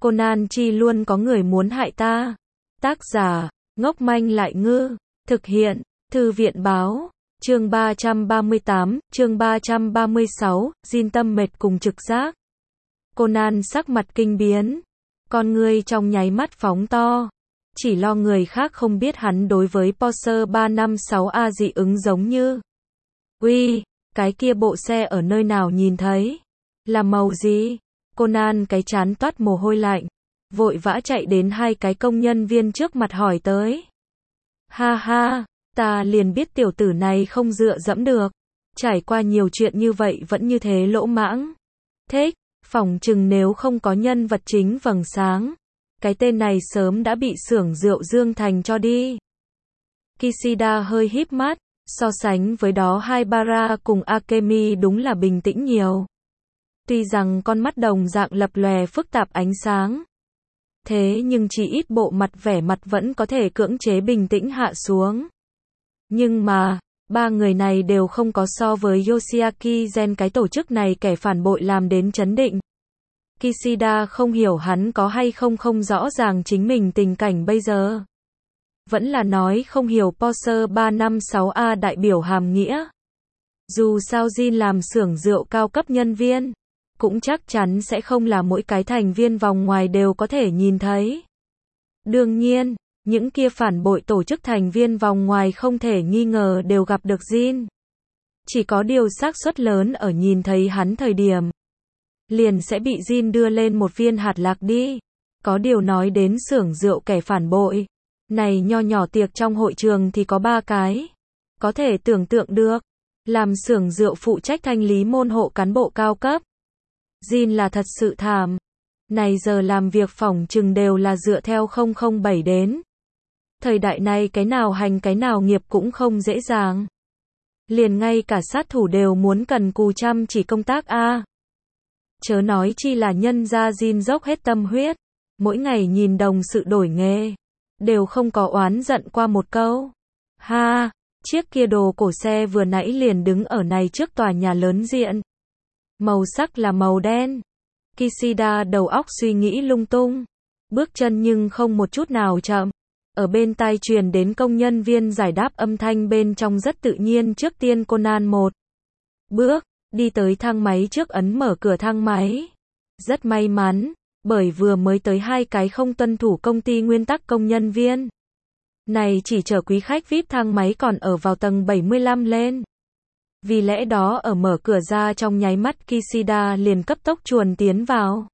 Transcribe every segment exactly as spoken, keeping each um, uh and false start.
Conan chi luôn có người muốn hại ta. Tác giả, ngốc manh lại ngư. Thực hiện, Thư viện báo. Chương ba trăm ba mươi tám, chương ba trăm ba mươi sáu, Jin tâm mệt cùng trực giác. Conan sắc mặt kinh biến. Con ngươi trong nháy mắt phóng to. Chỉ lo người khác không biết hắn đối với Porsche ba năm sáu A dị ứng giống như. Uy, cái kia bộ xe ở nơi nào nhìn thấy? Là màu gì? Conan cái trán toát mồ hôi lạnh. Vội vã chạy đến hai cái công nhân viên trước mặt hỏi tới. Ha ha, ta liền biết tiểu tử này không dựa dẫm được. Trải qua nhiều chuyện như vậy vẫn như thế lỗ mãng. Thích, phỏng chừng nếu không có nhân vật chính vầng sáng. Cái tên này sớm đã bị xưởng rượu Dương Thành cho đi. Kishida hơi híp mắt, so sánh với đó Haibara cùng Akemi đúng là bình tĩnh nhiều. Tuy rằng con mắt đồng dạng lập lòe phức tạp ánh sáng. Thế nhưng chỉ ít bộ mặt vẻ mặt vẫn có thể cưỡng chế bình tĩnh hạ xuống. Nhưng mà, ba người này đều không có so với Yoshiaki Gen cái tổ chức này kẻ phản bội làm đến chấn định. Kishida không hiểu hắn có hay không không rõ ràng chính mình tình cảnh bây giờ. Vẫn là nói không hiểu Porsche ba năm sáu A đại biểu hàm nghĩa. Dù sao Jin làm xưởng rượu cao cấp nhân viên, cũng chắc chắn sẽ không là mỗi cái thành viên vòng ngoài đều có thể nhìn thấy. Đương nhiên, những kia phản bội tổ chức thành viên vòng ngoài không thể nghi ngờ đều gặp được Jin. Chỉ có điều xác suất lớn ở nhìn thấy hắn thời điểm, liền sẽ bị Jin đưa lên một viên hạt lạc đi. Có điều nói đến xưởng rượu kẻ phản bội, này nho nhỏ tiệc trong hội trường thì có ba cái. Có thể tưởng tượng được, làm xưởng rượu phụ trách thanh lý môn hộ cán bộ cao cấp. Jin là thật sự thảm. Này giờ làm việc phỏng chừng đều là dựa theo không không bảy đến. Thời đại này cái nào hành cái nào nghiệp cũng không dễ dàng. Liền ngay cả sát thủ đều muốn cần cù chăm chỉ công tác a. Chớ nói chi là nhân gia Jin dốc hết tâm huyết, mỗi ngày nhìn đồng sự đổi nghề, đều không có oán giận qua một câu. Ha, chiếc kia đồ cổ xe vừa nãy liền đứng ở này trước tòa nhà lớn diện. Màu sắc là màu đen. Kishida đầu óc suy nghĩ lung tung, bước chân nhưng không một chút nào chậm. Ở bên tai truyền đến công nhân viên giải đáp âm thanh bên trong rất tự nhiên. Trước tiên Conan một bước đi tới thang máy trước ấn mở cửa thang máy. Rất may mắn, bởi vừa mới tới hai cái không tuân thủ công ty nguyên tắc công nhân viên. Này chỉ chở quý khách vi ai pi thang máy còn ở vào tầng bảy mươi lăm lên. Vì lẽ đó ở mở cửa ra trong nháy mắt Kishida liền cấp tốc chuồn tiến vào.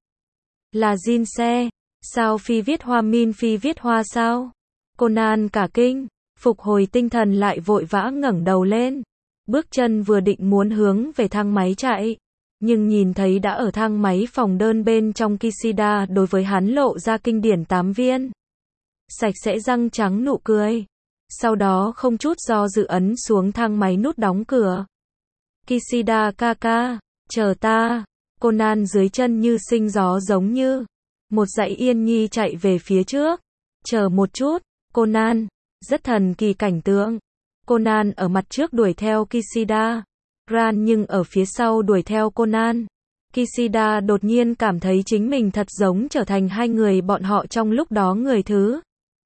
Là Jin xe, sao phi viết hoa min phi viết hoa sao? Conan cả kinh, phục hồi tinh thần lại vội vã ngẩng đầu lên. Bước chân vừa định muốn hướng về thang máy chạy, nhưng nhìn thấy đã ở thang máy phòng đơn bên trong Kishida đối với hắn lộ ra kinh điển tám viên. Sạch sẽ răng trắng nụ cười. Sau đó không chút do dự ấn xuống thang máy nút đóng cửa. Kishida ca ca, chờ ta. Conan dưới chân như sinh gió giống như một dãy yên nhi chạy về phía trước. Chờ một chút, Conan. Rất thần kỳ cảnh tượng. Conan ở mặt trước đuổi theo Kishida. Ran nhưng ở phía sau đuổi theo Conan. Kishida đột nhiên cảm thấy chính mình thật giống trở thành hai người bọn họ trong lúc đó người thứ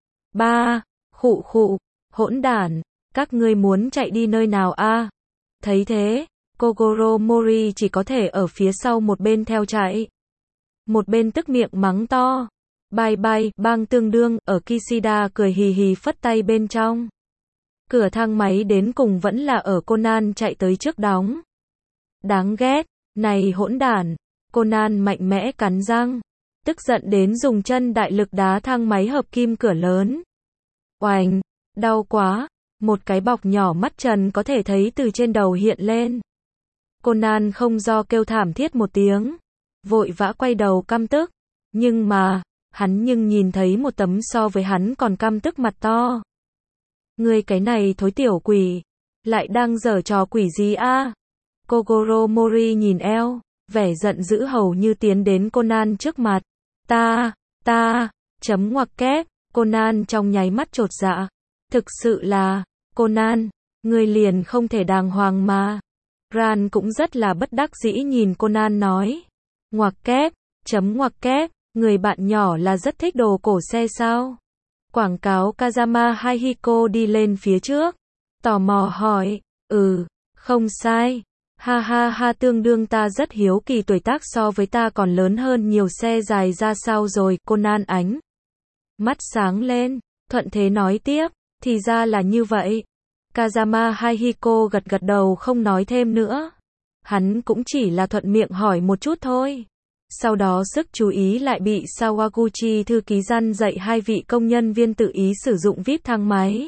ba. Khụ khụ, hỗn đản, các ngươi muốn chạy đi nơi nào a? À? Thấy thế, Kogoro Mori chỉ có thể ở phía sau một bên theo chạy. Một bên tức miệng mắng to. Bye bye, bang tương đương, ở Kishida cười hì hì phất tay bên trong. Cửa thang máy đến cùng vẫn là ở Conan chạy tới trước đóng. Đáng ghét, này hỗn đản. Conan mạnh mẽ cắn răng, tức giận đến dùng chân đại lực đá thang máy hợp kim cửa lớn. Oành, đau quá, một cái bọc nhỏ mắt trần có thể thấy từ trên đầu hiện lên. Conan không do kêu thảm thiết một tiếng, vội vã quay đầu căm tức, nhưng mà, hắn nhưng nhìn thấy một tấm so với hắn còn căm tức mặt to. Ngươi cái này thối tiểu quỷ, lại đang giở trò quỷ gì a? À? Kogoro Mori nhìn eo, vẻ giận dữ hầu như tiến đến Conan trước mặt. Ta, ta, chấm ngoặc kép, Conan trong nháy mắt chột dạ. Thực sự là, Conan, ngươi liền không thể đàng hoàng mà. Ran cũng rất là bất đắc dĩ nhìn Conan nói. Ngoặc kép, chấm ngoặc kép, Người bạn nhỏ là rất thích đồ cổ xe sao? Quảng cáo Kazama Haihiko đi lên phía trước. Tò mò hỏi, ừ, không sai. Ha ha ha tương đương ta rất hiếu kỳ tuổi tác so với ta còn lớn hơn nhiều xe dài ra sao rồi, Conan ánh. Mắt sáng lên, thuận thế nói tiếp, thì ra là như vậy. Kazama Haihiko gật gật đầu không nói thêm nữa. Hắn cũng chỉ là thuận miệng hỏi một chút thôi. Sau đó sức chú ý lại bị Sawaguchi thư ký gian dạy hai vị công nhân viên tự ý sử dụng vê i pê thang máy.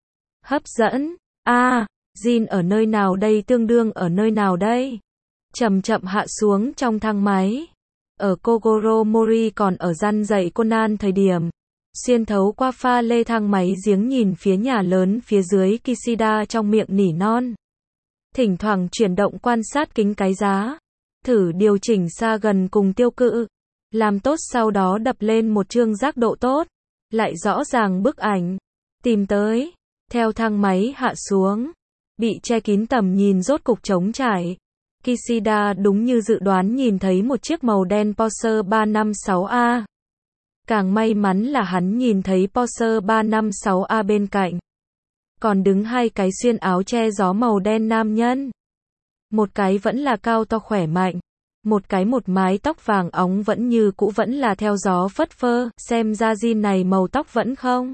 Hấp dẫn, a à, Jin ở nơi nào đây tương đương ở nơi nào đây? Chậm chậm hạ xuống trong thang máy. Ở Kogoro Mori còn ở gian dạy Conan thời điểm. Xuyên thấu qua pha lê thang máy giếng nhìn phía nhà lớn phía dưới Kishida trong miệng nỉ non. Thỉnh thoảng chuyển động quan sát kính cái giá. Thử điều chỉnh xa gần cùng tiêu cự. Làm tốt sau đó đập lên một chương giác độ tốt. Lại rõ ràng bức ảnh. Tìm tới. Theo thang máy hạ xuống. Bị che kín tầm nhìn rốt cục trống trải. Kishida đúng như dự đoán nhìn thấy một chiếc màu đen Porsche ba năm sáu A. Càng may mắn là hắn nhìn thấy Porsche ba năm sáu A bên cạnh. Còn đứng hai cái xuyên áo che gió màu đen nam nhân. Một cái vẫn là cao to khỏe mạnh. Một cái một mái tóc vàng óng vẫn như cũ vẫn là theo gió phất phơ. Xem ra Jin này màu tóc vẫn không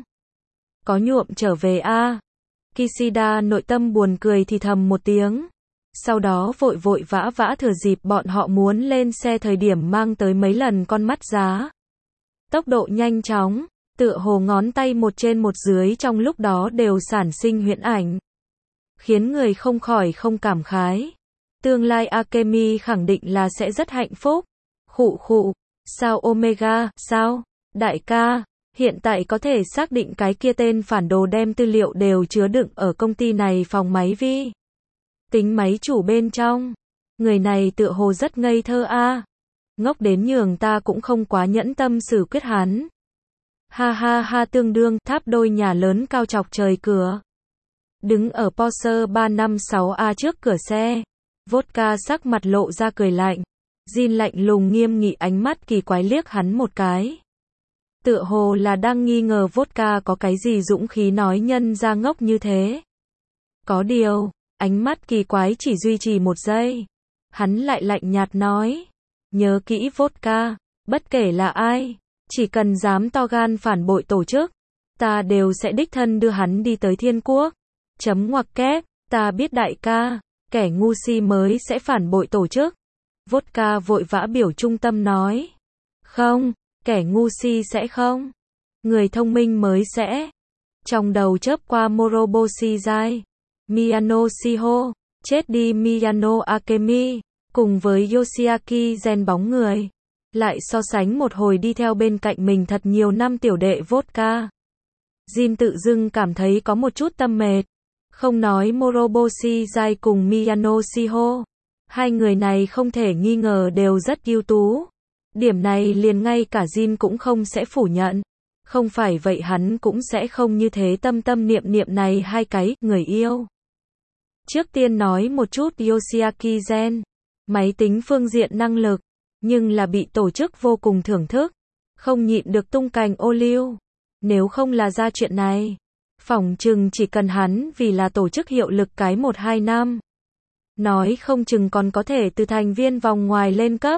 có nhuộm trở về a à. Kishida nội tâm buồn cười thì thầm một tiếng. Sau đó vội vội vã vã thừa dịp bọn họ muốn lên xe thời điểm mang tới mấy lần con mắt giá. Tốc độ nhanh chóng, tựa hồ ngón tay một trên một dưới trong lúc đó đều sản sinh huyễn ảnh. Khiến người không khỏi không cảm khái. Tương lai Akemi khẳng định là sẽ rất hạnh phúc. Khụ khụ, sao Omega, sao? Đại ca, hiện tại có thể xác định cái kia tên phản đồ đem tư liệu đều chứa đựng ở công ty này phòng máy vi tính máy chủ bên trong. Người này tựa hồ rất ngây thơ a. À. Ngốc đến nhường ta cũng không quá nhẫn tâm xử quyết hắn. Ha ha ha tương đương tháp đôi nhà lớn cao chọc trời cửa. Đứng ở Porsche ba năm sáu A trước cửa xe. Vodka sắc mặt lộ ra cười lạnh. Jin lạnh lùng nghiêm nghị ánh mắt kỳ quái liếc hắn một cái. Tựa hồ là đang nghi ngờ Vodka có cái gì dũng khí nói nhân ra ngốc như thế. Có điều, ánh mắt kỳ quái chỉ duy trì một giây. Hắn lại lạnh nhạt nói. Nhớ kỹ Vodka, bất kể là ai, chỉ cần dám to gan phản bội tổ chức, ta đều sẽ đích thân đưa hắn đi tới thiên quốc. Chấm ngoặc kép, ta biết đại ca, kẻ ngu si mới sẽ phản bội tổ chức. Vodka vội vã biểu trung tâm nói. Không, kẻ ngu si sẽ không. Người thông minh mới sẽ. Trong đầu chớp qua Moroboshi Jai, Miyano Shiho, chết đi Miyano Akemi, cùng với Yoshiaki Gen bóng người. Lại so sánh một hồi đi theo bên cạnh mình thật nhiều năm tiểu đệ Vodka. Jin tự dưng cảm thấy có một chút tâm mệt. Không nói Moroboshi Jai cùng Miyano Shiho. Hai người này không thể nghi ngờ đều rất ưu tú. Điểm này liền ngay cả Jin cũng không sẽ phủ nhận. Không phải vậy hắn cũng sẽ không như thế tâm tâm niệm niệm này hai cái, người yêu. Trước tiên nói một chút Yoshiaki Gen. Máy tính phương diện năng lực. Nhưng là bị tổ chức vô cùng thưởng thức. Không nhịn được tung cành ô liu. Nếu không là ra chuyện này. Phỏng chừng chỉ cần hắn vì là tổ chức hiệu lực cái một hai năm. Nói không chừng còn có thể từ thành viên vòng ngoài lên cấp.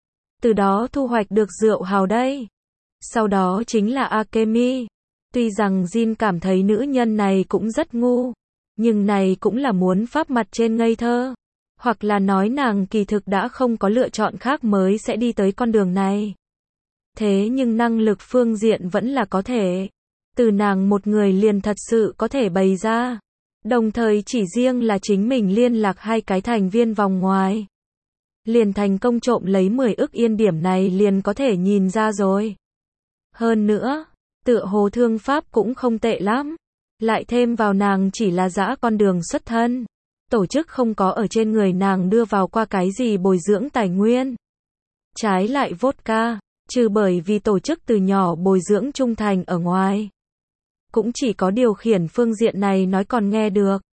Từ đó thu hoạch được rượu hào đây. Sau đó chính là Akemi. Tuy rằng Jin cảm thấy nữ nhân này cũng rất ngu. Nhưng này cũng là muốn pháp mặt trên ngây thơ. Hoặc là nói nàng kỳ thực đã không có lựa chọn khác mới sẽ đi tới con đường này. Thế nhưng năng lực phương diện vẫn là có thể. Từ nàng một người liền thật sự có thể bày ra. Đồng thời chỉ riêng là chính mình liên lạc hai cái thành viên vòng ngoài. Liền thành công trộm lấy mười ức yên điểm này liền có thể nhìn ra rồi. Hơn nữa, tựa hồ thương pháp cũng không tệ lắm. Lại thêm vào nàng chỉ là dã con đường xuất thân. Tổ chức không có ở trên người nàng đưa vào qua cái gì bồi dưỡng tài nguyên. Trái lại Vodka, trừ bởi vì tổ chức từ nhỏ bồi dưỡng trung thành ở ngoài. Cũng chỉ có điều khiển phương diện này nói còn nghe được.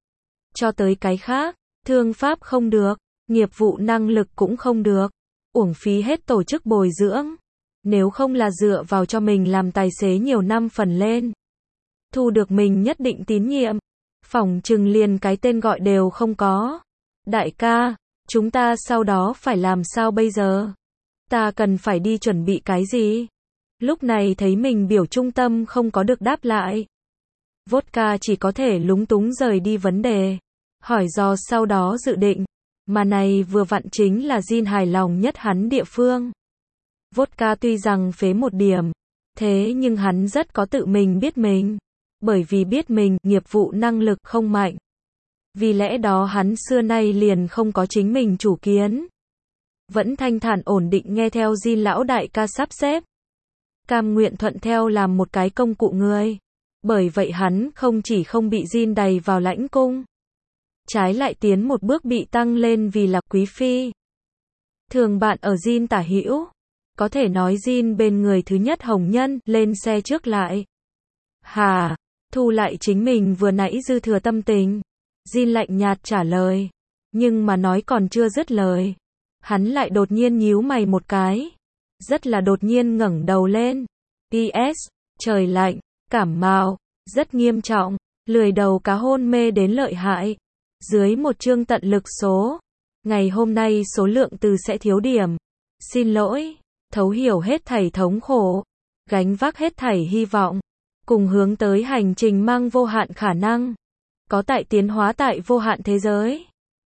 Cho tới cái khác, thương pháp không được, nghiệp vụ năng lực cũng không được. Uổng phí hết tổ chức bồi dưỡng. Nếu không là dựa vào cho mình làm tài xế nhiều năm phần lên. Thu được mình nhất định tín nhiệm. Phỏng chừng liền cái tên gọi đều không có. Đại ca, chúng ta sau đó phải làm sao bây giờ? Ta cần phải đi chuẩn bị cái gì? Lúc này thấy mình biểu trung tâm không có được đáp lại. Vodka chỉ có thể lúng túng rời đi vấn đề. Hỏi dò sau đó dự định. Mà này vừa vặn chính là Jin hài lòng nhất hắn địa phương. Vodka tuy rằng phế một điểm. Thế nhưng hắn rất có tự mình biết mình. Bởi vì biết mình, nghiệp vụ năng lực không mạnh. Vì lẽ đó hắn xưa nay liền không có chính mình chủ kiến. Vẫn thanh thản ổn định nghe theo Jin lão đại ca sắp xếp. Cam nguyện thuận theo làm một cái công cụ người. Bởi vậy hắn không chỉ không bị Jin đày vào lãnh cung. Trái lại tiến một bước bị tăng lên vì là quý phi. Thường bạn ở Jin tả hữu. Có thể nói Jin bên người thứ nhất hồng nhân, lên xe trước lại. Hà, thu lại chính mình vừa nãy dư thừa tâm tình. Jin lạnh nhạt trả lời. Nhưng mà nói còn chưa dứt lời. Hắn lại đột nhiên nhíu mày một cái. Rất là đột nhiên ngẩng đầu lên. pê ét, trời lạnh, cảm mạo, rất nghiêm trọng, lười đầu cá hôn mê đến lợi hại. Dưới một chương tận lực số. Ngày hôm nay số lượng từ sẽ thiếu điểm. Xin lỗi, thấu hiểu hết thảy thống khổ. Gánh vác hết thảy hy vọng. Cùng hướng tới hành trình mang vô hạn khả năng. Có tại tiến hóa tại vô hạn thế giới.